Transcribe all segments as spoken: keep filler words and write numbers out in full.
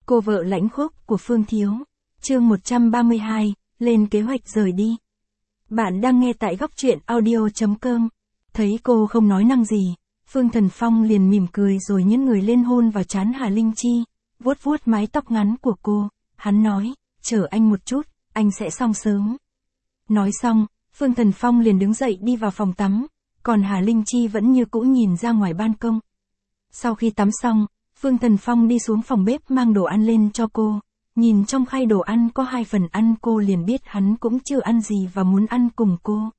Cô vợ lãnh khốc của Phương Thiếu. Chương một trăm ba mươi hai, lên kế hoạch rời đi. Bạn đang nghe tại góc truyện audio chấm com. Thấy cô không nói năng gì, Phương Thần Phong liền mỉm cười rồi nhấn người lên hôn vào trán Hà Linh Chi, vuốt vuốt mái tóc ngắn của cô. Hắn nói, chờ anh một chút, anh sẽ xong sớm. Nói xong, Phương Thần Phong liền đứng dậy đi vào phòng tắm, còn Hà Linh Chi vẫn như cũ nhìn ra ngoài ban công. Sau khi tắm xong, Phương Thần Phong đi xuống phòng bếp mang đồ ăn lên cho cô. Nhìn trong khay đồ ăn có hai phần ăn, cô liền biết hắn cũng chưa ăn gì và muốn ăn cùng cô.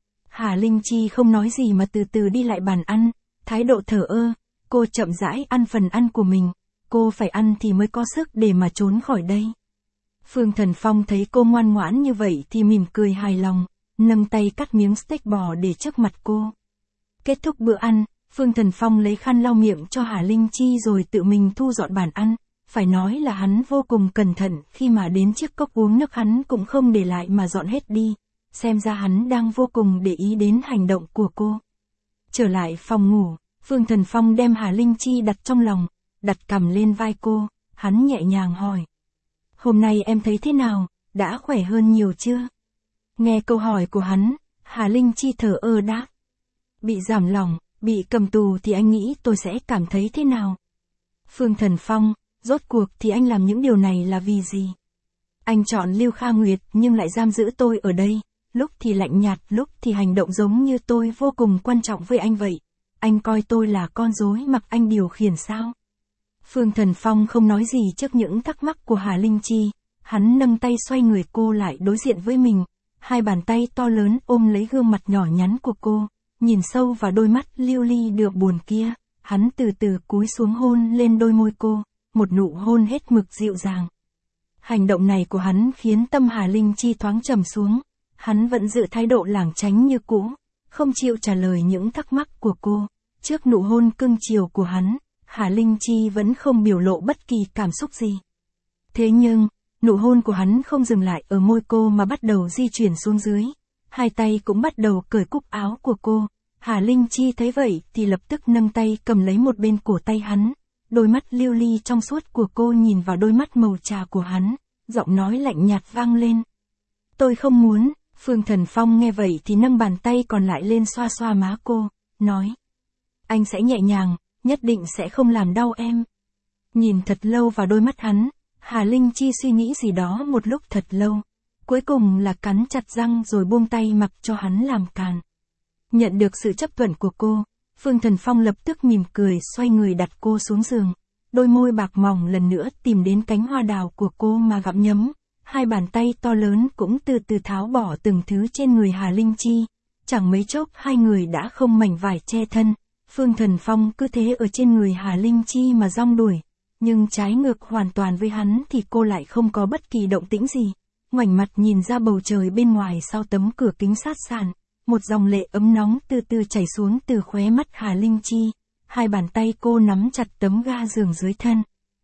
Hà Linh Chi không nói gì mà từ từ đi lại bàn ăn, thái độ thờ ơ. Cô chậm rãi ăn phần ăn của mình, cô phải ăn thì mới có sức để mà trốn khỏi đây. Phương Thần Phong thấy cô ngoan ngoãn như vậy thì mỉm cười hài lòng, nâng tay cắt miếng steak bò để trước mặt cô. Kết thúc bữa ăn, Phương Thần Phong lấy khăn lau miệng cho Hà Linh Chi rồi tự mình thu dọn bàn ăn. Phải nói là hắn vô cùng cẩn thận, khi mà đến chiếc cốc uống nước hắn cũng không để lại mà dọn hết đi. Xem ra hắn đang vô cùng để ý đến hành động của cô. Trở lại phòng ngủ, Phương Thần Phong đem Hà Linh Chi đặt trong lòng, đặt cằm lên vai cô, hắn nhẹ nhàng hỏi. Hôm nay em thấy thế nào, đã khỏe hơn nhiều chưa? Nghe câu hỏi của hắn, Hà Linh Chi thở ơ đáp. Bị giảm lòng, bị cầm tù thì anh nghĩ tôi sẽ cảm thấy thế nào? Phương Thần Phong, rốt cuộc thì anh làm những điều này là vì gì? Anh chọn Lưu Kha Nguyệt nhưng lại giam giữ tôi ở đây, lúc thì lạnh nhạt, lúc thì hành động giống như tôi vô cùng quan trọng với anh vậy. Anh coi tôi là con rối mặc anh điều khiển sao? Phương Thần Phong không nói gì trước những thắc mắc của Hà Linh Chi, hắn nâng tay xoay người cô lại đối diện với mình, hai bàn tay to lớn ôm lấy gương mặt nhỏ nhắn của cô, nhìn sâu vào đôi mắt lưu ly được buồn kia, hắn từ từ cúi xuống hôn lên đôi môi cô, một nụ hôn hết mực dịu dàng. Hành động này của hắn khiến tâm Hà Linh Chi thoáng trầm xuống, hắn vẫn giữ thái độ lảng tránh như cũ, không chịu trả lời những thắc mắc của cô. Trước nụ hôn cưng chiều của hắn, Hà Linh Chi vẫn không biểu lộ bất kỳ cảm xúc gì. Thế nhưng, nụ hôn của hắn không dừng lại ở môi cô mà bắt đầu di chuyển xuống dưới, hai tay cũng bắt đầu cởi cúc áo của cô. Hà Linh Chi thấy vậy thì lập tức nâng tay cầm lấy một bên cổ tay hắn, đôi mắt lưu ly trong suốt của cô nhìn vào đôi mắt màu trà của hắn, giọng nói lạnh nhạt vang lên. Tôi không muốn. Phương Thần Phong nghe vậy thì nâng bàn tay còn lại lên xoa xoa má cô, nói. Anh sẽ nhẹ nhàng, nhất định sẽ không làm đau em. Nhìn thật lâu vào đôi mắt hắn, Hà Linh Chi suy nghĩ gì đó một lúc thật lâu, cuối cùng là cắn chặt răng rồi buông tay mặc cho hắn làm càn. Nhận được sự chấp thuận của cô, Phương Thần Phong lập tức mỉm cười xoay người đặt cô xuống giường, đôi môi bạc mỏng lần nữa tìm đến cánh hoa đào của cô mà gặm nhấm, hai bàn tay to lớn cũng từ từ tháo bỏ từng thứ trên người Hà Linh Chi, chẳng mấy chốc hai người đã không mảnh vải che thân. Phương Thần Phong cứ thế ở trên người Hà Linh Chi mà rong đuổi, nhưng trái ngược hoàn toàn với hắn thì cô lại không có bất kỳ động tĩnh gì, ngoảnh mặt nhìn ra bầu trời bên ngoài sau tấm cửa kính sát sàn, một dòng lệ ấm nóng từ từ chảy xuống từ khóe mắt Hà Linh Chi, hai bàn tay cô nắm chặt tấm ga giường dưới thân.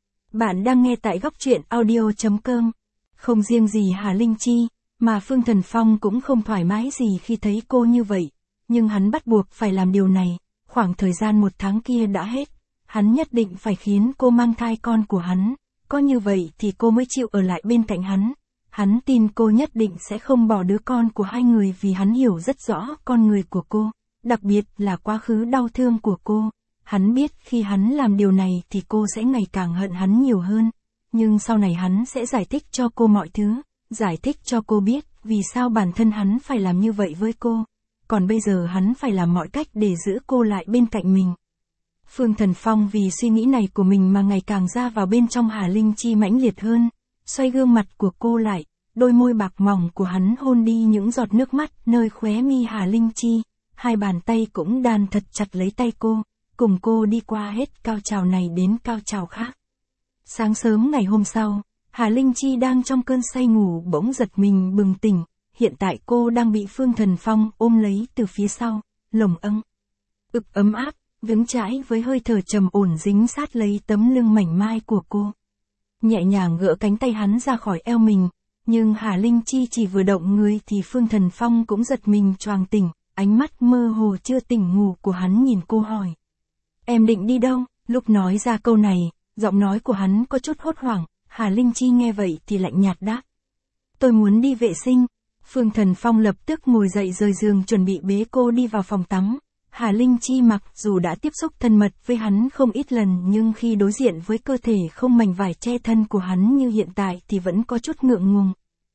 Bạn đang nghe tại góc truyện audio chấm com. Không riêng gì Hà Linh Chi, mà Phương Thần Phong cũng không thoải mái gì khi thấy cô như vậy, nhưng hắn bắt buộc phải làm điều này. Khoảng thời gian một tháng kia đã hết, hắn nhất định phải khiến cô mang thai con của hắn, có như vậy thì cô mới chịu ở lại bên cạnh hắn. Hắn tin cô nhất định sẽ không bỏ đứa con của hai người vì hắn hiểu rất rõ con người của cô, đặc biệt là quá khứ đau thương của cô. Hắn biết khi hắn làm điều này thì cô sẽ ngày càng hận hắn nhiều hơn, nhưng sau này hắn sẽ giải thích cho cô mọi thứ, giải thích cho cô biết vì sao bản thân hắn phải làm như vậy với cô. Còn bây giờ hắn phải làm mọi cách để giữ cô lại bên cạnh mình. Phương Thần Phong vì suy nghĩ này của mình mà ngày càng ra vào bên trong Hà Linh Chi mãnh liệt hơn, xoay gương mặt của cô lại, đôi môi bạc mỏng của hắn hôn đi những giọt nước mắt nơi khóe mi Hà Linh Chi, hai bàn tay cũng đan thật chặt lấy tay cô, cùng cô đi qua hết cao trào này đến cao trào khác. Sáng sớm ngày hôm sau, Hà Linh Chi đang trong cơn say ngủ bỗng giật mình bừng tỉnh. Hiện tại cô đang bị Phương Thần Phong ôm lấy từ phía sau, lồng âng. Ực ấm áp, vững chãi với hơi thở trầm ổn dính sát lấy tấm lưng mảnh mai của cô. Nhẹ nhàng gỡ cánh tay hắn ra khỏi eo mình, nhưng Hà Linh Chi chỉ vừa động người thì Phương Thần Phong cũng giật mình choàng tỉnh, ánh mắt mơ hồ chưa tỉnh ngủ của hắn nhìn cô hỏi. Em định đi đâu? Lúc nói ra câu này, giọng nói của hắn có chút hốt hoảng, Hà Linh Chi nghe vậy thì lạnh nhạt đáp. Tôi muốn đi vệ sinh. Phương Thần Phong lập tức ngồi dậy rời giường chuẩn bị bế cô đi vào phòng tắm. Hà Linh Chi mặc dù đã tiếp xúc thân mật với hắn không ít lần nhưng khi đối diện với cơ thể không mảnh vải che thân của hắn như hiện tại thì vẫn có chút ngượng ngùng.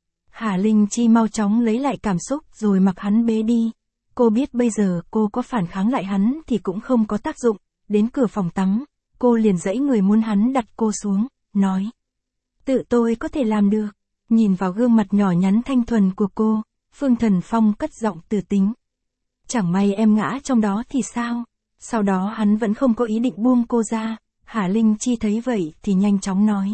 Hà Linh Chi mau chóng lấy lại cảm xúc rồi mặc hắn bế đi. Cô biết bây giờ cô có phản kháng lại hắn thì cũng không có tác dụng. Đến cửa phòng tắm, cô liền giãy người muốn hắn đặt cô xuống, nói. Tự tôi có thể làm được. Nhìn vào gương mặt nhỏ nhắn thanh thuần của cô, Phương Thần Phong cất giọng từ tính. Chẳng may em ngã trong đó thì sao? Sau đó hắn vẫn không có ý định buông cô ra. Hà Linh Chi thấy vậy thì nhanh chóng nói.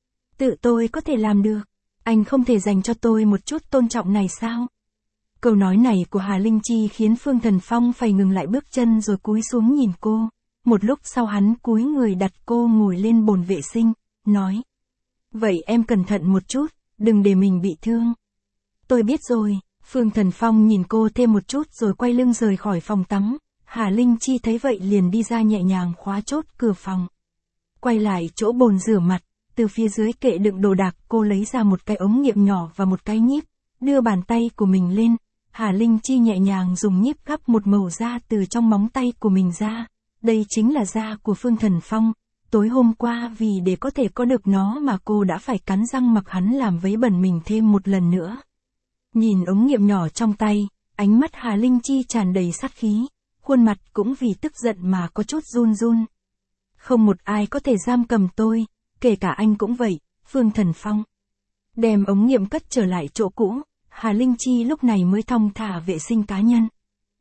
Tự tôi có thể làm được. Anh không thể dành cho tôi một chút tôn trọng này sao? Câu nói này của Hà Linh Chi khiến Phương Thần Phong phải ngừng lại bước chân rồi cúi xuống nhìn cô. Một lúc sau hắn cúi người đặt cô ngồi lên bồn vệ sinh, nói. Vậy em cẩn thận một chút, đừng để mình bị thương. Tôi biết rồi. Phương Thần Phong nhìn cô thêm một chút rồi quay lưng rời khỏi phòng tắm. Hà Linh Chi thấy vậy liền đi ra nhẹ nhàng khóa chốt cửa phòng. Quay lại chỗ bồn rửa mặt, từ phía dưới kệ đựng đồ đạc cô lấy ra một cái ống nghiệm nhỏ và một cái nhíp, đưa bàn tay của mình lên. Hà Linh Chi nhẹ nhàng dùng nhíp gắp một mẩu da từ trong móng tay của mình ra. Đây chính là da của Phương Thần Phong. Tối hôm qua vì để có thể có được nó mà cô đã phải cắn răng mặc hắn làm vấy bẩn mình thêm một lần nữa. Nhìn ống nghiệm nhỏ trong tay, ánh mắt Hà Linh Chi tràn đầy sát khí, khuôn mặt cũng vì tức giận mà có chút run run. Không một ai có thể giam cầm tôi, kể cả anh cũng vậy, Phương Thần Phong. Đem ống nghiệm cất trở lại chỗ cũ, Hà Linh Chi lúc này mới thong thả vệ sinh cá nhân.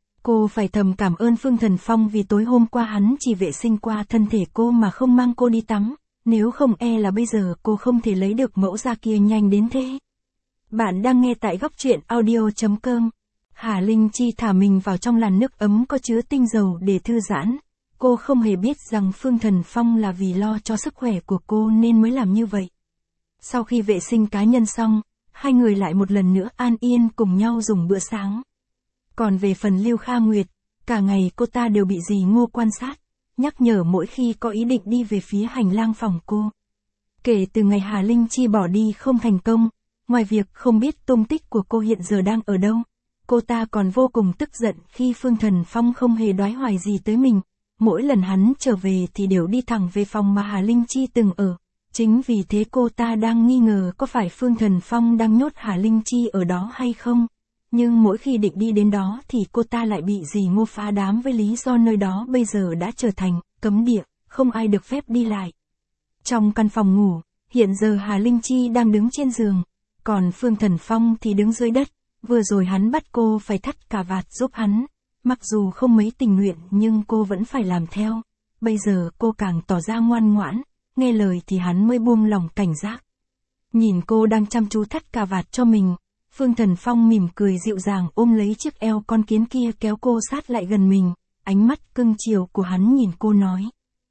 Cô phải thầm cảm ơn Phương Thần Phong vì tối hôm qua hắn chỉ vệ sinh qua thân thể cô mà không mang cô đi tắm, nếu không e là bây giờ cô không thể lấy được mẫu da kia nhanh đến thế. Bạn đang nghe tại góc truyện audio chấm com. Hà Linh Chi thả mình vào trong làn nước ấm có chứa tinh dầu để thư giãn. Cô không hề biết rằng Phương Thần Phong là vì lo cho sức khỏe của cô nên mới làm như vậy. Sau khi vệ sinh cá nhân xong, hai người lại một lần nữa an yên cùng nhau dùng bữa sáng. Còn về phần Lưu Kha Nguyệt, cả ngày cô ta đều bị dì Ngô quan sát, nhắc nhở mỗi khi có ý định đi về phía hành lang phòng cô. Kể từ ngày Hà Linh Chi bỏ đi không thành công, ngoài việc không biết tung tích của cô hiện giờ đang ở đâu, cô ta còn vô cùng tức giận khi Phương Thần Phong không hề đoái hoài gì tới mình. Mỗi lần hắn trở về thì đều đi thẳng về phòng mà Hà Linh Chi từng ở. Chính vì thế cô ta đang nghi ngờ có phải Phương Thần Phong đang nhốt Hà Linh Chi ở đó hay không. Nhưng mỗi khi định đi đến đó thì cô ta lại bị dì Ngô phá đám với lý do nơi đó bây giờ đã trở thành cấm địa, không ai được phép đi lại. Trong căn phòng ngủ, hiện giờ Hà Linh Chi đang đứng trên giường, còn Phương Thần Phong thì đứng dưới đất. Vừa rồi hắn bắt cô phải thắt cà vạt giúp hắn. Mặc dù không mấy tình nguyện nhưng cô vẫn phải làm theo. Bây giờ cô càng tỏ ra ngoan ngoãn, nghe lời thì hắn mới buông lòng cảnh giác. Nhìn cô đang chăm chú thắt cà vạt cho mình, Phương Thần Phong mỉm cười dịu dàng ôm lấy chiếc eo con kiến kia kéo cô sát lại gần mình. Ánh mắt cưng chiều của hắn nhìn cô nói.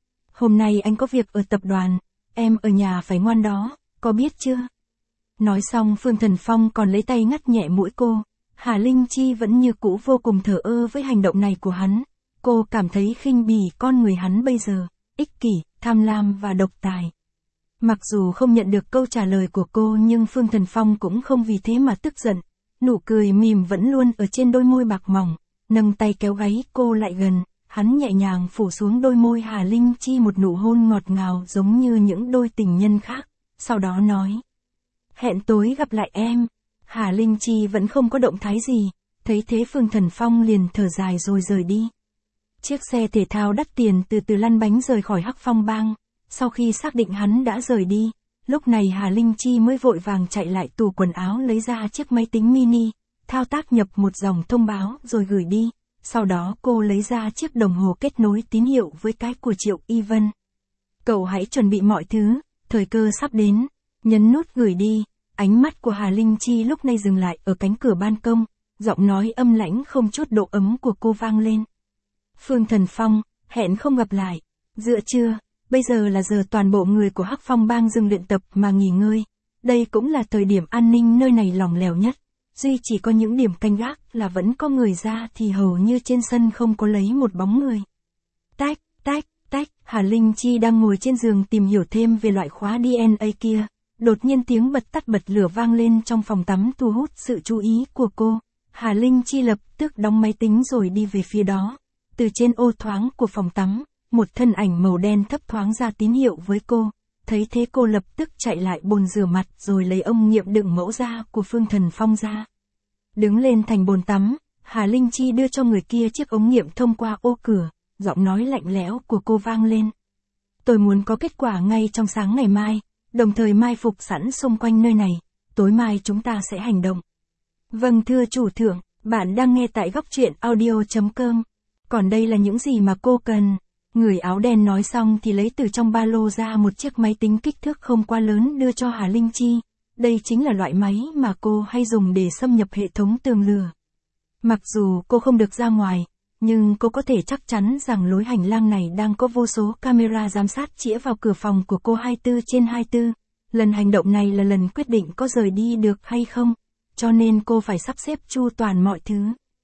Hôm nay anh có việc ở tập đoàn, em ở nhà phải ngoan đó, có biết chưa? Nói xong Phương Thần Phong còn lấy tay ngắt nhẹ mũi cô. Hà Linh Chi vẫn như cũ vô cùng thờ ơ với hành động này của hắn. Cô cảm thấy khinh bỉ con người hắn bây giờ, ích kỷ, tham lam và độc tài. Mặc dù không nhận được câu trả lời của cô nhưng Phương Thần Phong cũng không vì thế mà tức giận. Nụ cười mỉm vẫn luôn ở trên đôi môi bạc mỏng, nâng tay kéo gáy cô lại gần. Hắn nhẹ nhàng phủ xuống đôi môi Hà Linh Chi một nụ hôn ngọt ngào giống như những đôi tình nhân khác. Sau đó nói. Hẹn tối gặp lại em. Hà Linh Chi vẫn không có động thái gì, thấy thế Phương Thần Phong liền thở dài rồi rời đi. Chiếc xe thể thao đắt tiền từ từ lăn bánh rời khỏi Hắc Phong Bang. Sau khi xác định hắn đã rời đi, lúc này Hà Linh Chi mới vội vàng chạy lại tủ quần áo lấy ra chiếc máy tính mini, thao tác nhập một dòng thông báo rồi gửi đi. Sau đó cô lấy ra chiếc đồng hồ kết nối tín hiệu với cái của Triệu Y Vân. Cậu hãy chuẩn bị mọi thứ, thời cơ sắp đến. Nhấn nút gửi đi. Ánh mắt của Hà Linh Chi lúc này dừng lại ở cánh cửa ban công, giọng nói âm lãnh không chút độ ấm của cô vang lên. Phương Thần Phong, hẹn không gặp lại. Giữa trưa, bây giờ là giờ toàn bộ người của Hắc Phong Bang dừng luyện tập mà nghỉ ngơi. Đây cũng là thời điểm an ninh nơi này lỏng lẻo nhất. Duy chỉ có những điểm canh gác là vẫn có người ra thì hầu như trên sân không có lấy một bóng người. Tách, tách, tách, Hà Linh Chi đang ngồi trên giường tìm hiểu thêm về loại khóa đê en a kia. Đột nhiên tiếng bật tắt bật lửa vang lên trong phòng tắm thu hút sự chú ý của cô. Hà Linh Chi lập tức đóng máy tính rồi đi về phía đó. Từ trên ô thoáng của phòng tắm, một thân ảnh màu đen thấp thoáng ra tín hiệu với cô. Thấy thế cô lập tức chạy lại bồn rửa mặt rồi lấy ống nghiệm đựng mẫu da của Phương Thần Phong ra. Đứng lên thành bồn tắm, Hà Linh Chi đưa cho người kia chiếc ống nghiệm thông qua ô cửa, giọng nói lạnh lẽo của cô vang lên. Tôi muốn có kết quả ngay trong sáng ngày mai, đồng thời mai phục sẵn xung quanh nơi này, tối mai chúng ta sẽ hành động. Vâng thưa chủ thượng, bạn đang nghe tại góc truyện audio chấm com. Còn đây là những gì mà cô cần. Người áo đen nói xong thì lấy từ trong ba lô ra một chiếc máy tính kích thước không quá lớn đưa cho Hà Linh Chi. Đây chính là loại máy mà cô hay dùng để xâm nhập hệ thống tường lửa. Mặc dù cô không được ra ngoài, nhưng cô có thể chắc chắn rằng lối hành lang này đang có vô số camera giám sát chĩa vào cửa phòng của cô hai mươi bốn trên hai mươi bốn. Lần hành động này là lần quyết định có rời đi được hay không, cho nên cô phải sắp xếp chu toàn mọi thứ.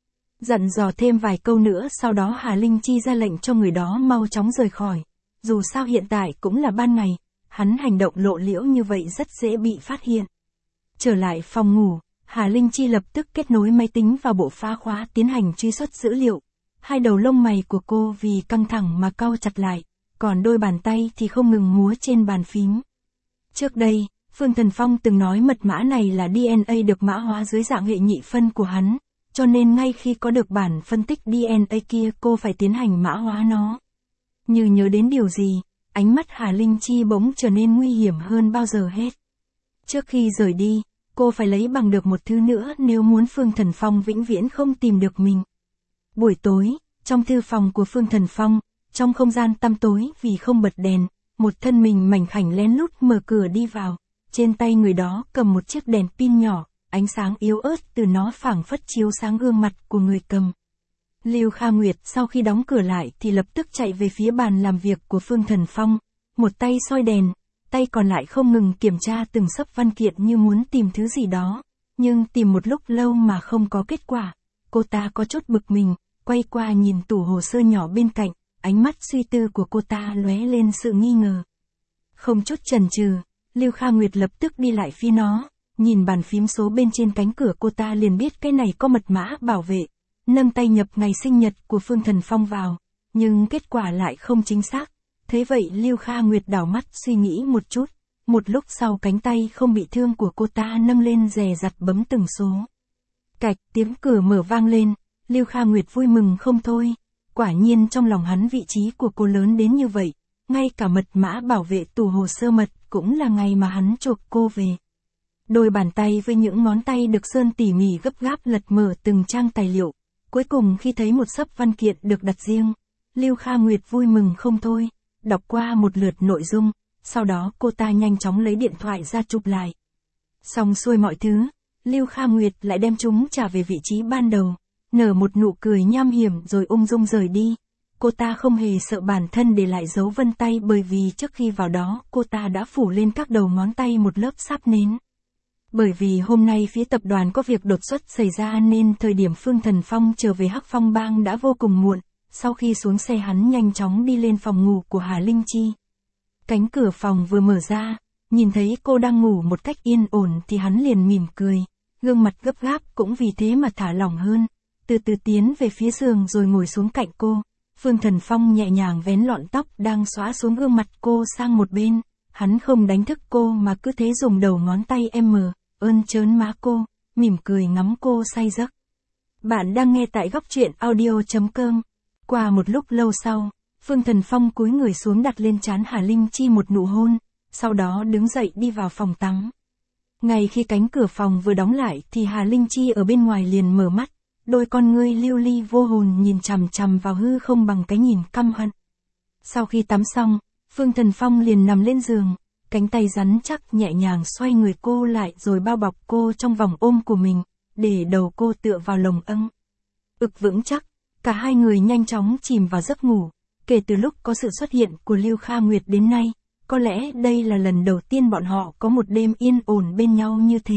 Dặn dò thêm vài câu nữa sau đó Hà Linh Chi ra lệnh cho người đó mau chóng rời khỏi. Dù sao hiện tại cũng là ban ngày, hắn hành động lộ liễu như vậy rất dễ bị phát hiện. Trở lại phòng ngủ, Hà Linh Chi lập tức kết nối máy tính vào bộ phá khóa tiến hành truy xuất dữ liệu. Hai đầu lông mày của cô vì căng thẳng mà cau chặt lại, còn đôi bàn tay thì không ngừng múa trên bàn phím. Trước đây, Phương Thần Phong từng nói mật mã này là đê en a được mã hóa dưới dạng hệ nhị phân của hắn, cho nên ngay khi có được bản phân tích đê en a kia cô phải tiến hành mã hóa nó. Như nhớ đến điều gì, ánh mắt Hà Linh Chi bỗng trở nên nguy hiểm hơn bao giờ hết. Trước khi rời đi, cô phải lấy bằng được một thứ nữa nếu muốn Phương Thần Phong vĩnh viễn không tìm được mình. Buổi tối, trong thư phòng của Phương Thần Phong, trong không gian tăm tối vì không bật đèn, một thân mình mảnh khảnh lén lút mở cửa đi vào. Trên tay người đó cầm một chiếc đèn pin nhỏ, ánh sáng yếu ớt từ nó phảng phất chiếu sáng gương mặt của người cầm. Lưu Kha Nguyệt sau khi đóng cửa lại thì lập tức chạy về phía bàn làm việc của Phương Thần Phong, một tay soi đèn, tay còn lại không ngừng kiểm tra từng xấp văn kiện như muốn tìm thứ gì đó, nhưng tìm một lúc lâu mà không có kết quả. Cô ta có chút bực mình, quay qua nhìn tủ hồ sơ nhỏ bên cạnh, ánh mắt suy tư của cô ta lóe lên sự nghi ngờ. Không chút chần chừ, Lưu Kha Nguyệt lập tức đi lại phía nó, nhìn bàn phím số bên trên cánh cửa cô ta liền biết cái này có mật mã bảo vệ, nâng tay nhập ngày sinh nhật của Phương Thần Phong vào, nhưng kết quả lại không chính xác. Thế vậy Lưu Kha Nguyệt đảo mắt suy nghĩ một chút, một lúc sau cánh tay không bị thương của cô ta nâng lên dè dặt bấm từng số. Cạch, tiếng cửa mở vang lên, Lưu Kha Nguyệt vui mừng không thôi, quả nhiên trong lòng hắn vị trí của cô lớn đến như vậy, ngay cả mật mã bảo vệ tủ hồ sơ mật cũng là ngày mà hắn chuộc cô về. Đôi bàn tay với những ngón tay được sơn tỉ mỉ gấp gáp lật mở từng trang tài liệu, cuối cùng khi thấy một xấp văn kiện được đặt riêng, Lưu Kha Nguyệt vui mừng không thôi, đọc qua một lượt nội dung, sau đó cô ta nhanh chóng lấy điện thoại ra chụp lại. Xong xuôi mọi thứ, Lưu Kha Nguyệt lại đem chúng trả về vị trí ban đầu, nở một nụ cười nham hiểm rồi ung dung rời đi. Cô ta không hề sợ bản thân để lại dấu vân tay bởi vì trước khi vào đó cô ta đã phủ lên các đầu ngón tay một lớp sáp nến. Bởi vì hôm nay phía tập đoàn có việc đột xuất xảy ra nên thời điểm Phương Thần Phong trở về Hắc Phong Bang đã vô cùng muộn, sau khi xuống xe hắn nhanh chóng đi lên phòng ngủ của Hà Linh Chi. Cánh cửa phòng vừa mở ra, nhìn thấy cô đang ngủ một cách yên ổn thì hắn liền mỉm cười, gương mặt gấp gáp cũng vì thế mà thả lỏng hơn, từ từ tiến về phía giường rồi ngồi xuống cạnh cô. Phương Thần Phong nhẹ nhàng vén lọn tóc đang xóa xuống gương mặt cô sang một bên, hắn không đánh thức cô mà cứ thế dùng đầu ngón tay em mờ, ơn trớn má cô, mỉm cười ngắm cô say giấc. Bạn đang nghe tại góc truyện audio chấm com. Qua một lúc lâu sau, Phương Thần Phong cúi người xuống đặt lên trán Hà Linh Chi một nụ hôn, sau đó đứng dậy đi vào phòng tắm. Ngay khi cánh cửa phòng vừa đóng lại thì Hà Linh Chi ở bên ngoài liền mở mắt, đôi con ngươi lưu ly vô hồn nhìn chằm chằm vào hư không bằng cái nhìn căm hận. Sau khi tắm xong, Phương Thần Phong liền nằm lên giường, cánh tay rắn chắc nhẹ nhàng xoay người cô lại rồi bao bọc cô trong vòng ôm của mình, để đầu cô tựa vào lồng âng. Ực vững chắc, cả hai người nhanh chóng chìm vào giấc ngủ. Kể từ lúc có sự xuất hiện của Lưu Kha Nguyệt đến nay, có lẽ đây là lần đầu tiên bọn họ có một đêm yên ổn bên nhau như thế.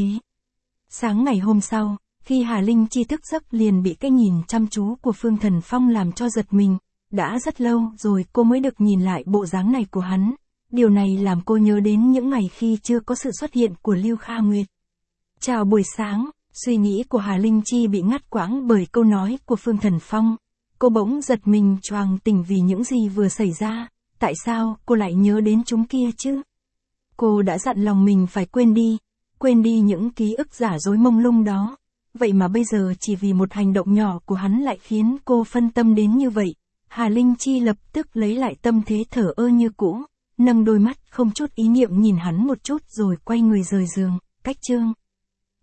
Sáng ngày hôm sau, khi Hà Linh Chi thức giấc liền bị cái nhìn chăm chú của Phương Thần Phong làm cho giật mình. Đã rất lâu rồi cô mới được nhìn lại bộ dáng này của hắn, Điều này làm cô nhớ đến những ngày khi chưa có sự xuất hiện của Lưu Kha Nguyệt. Chào buổi sáng, suy nghĩ của Hà Linh Chi bị ngắt quãng bởi câu nói của Phương Thần Phong. Cô bỗng giật mình choàng tỉnh vì những gì vừa xảy ra, tại sao cô lại nhớ đến chúng kia chứ? Cô đã dặn lòng mình phải quên đi, quên đi những ký ức giả dối mông lung đó. Vậy mà bây giờ chỉ vì một hành động nhỏ của hắn lại khiến cô phân tâm đến như vậy. Hà Linh Chi lập tức lấy lại tâm thế thở ơ như cũ, nâng đôi mắt không chút ý niệm nhìn hắn một chút rồi quay người rời giường, cách chương.